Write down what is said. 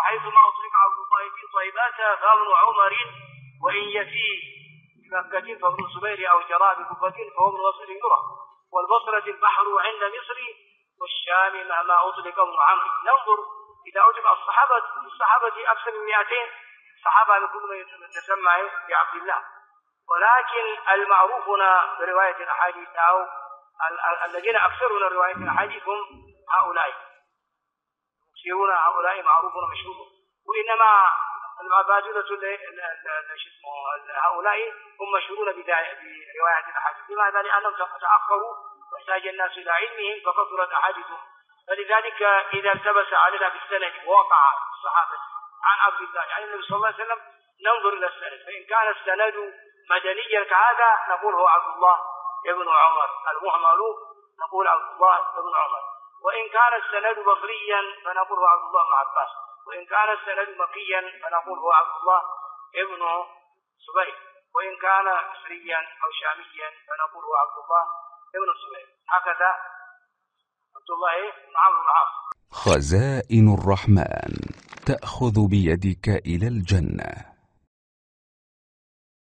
وحيثما أطلق عبد الله في طيبات فابن عمر، وإن يفي بمكة فابن الزبير أو جراء بكفة فهو من وصل يرى، والبصرة البحر عند مصر، والشام مهما أطلق ابن عمرو. ننظر إذا أطلق الصحابة أكثر من 200 صحابة لكل من تسمى بعبد الله، ولكن المعروفون برواية الأحاديث أو الذين أكثرون رواية الأحاديث هم هؤلاء، يصيرون هؤلاء معروفون مشهورون. وإنما العبادلة هؤلاء هم مشهورون برواية الأحاديث. لماذا؟ لأنهم تأخروا واحتاج الناس إلى علمهم فكثرت أحاديثهم. فلذلك إذا التبس علينا بالسند ووقع الصحابة عن عبد الله عن النبي صلى الله عليه وسلم ننظر إلى السند، فإن كان السند مدنيا كهذا نقول هو عبد الله ابن عمر، المهمل نقول عبد الله ابن عمر. وإن كان السند بصريا فنقول هو عبد الله بن عباس، وإن كان السند مكيا فنقول هو عبد الله ابن زبير، وإن كان مصريا أو شاميا فنقول هو عبد الله ابن زبير. هكذا عبد الله بن عمرو بن العاص. خزائن الرحمن تأخذ بيدك إلى الجنة.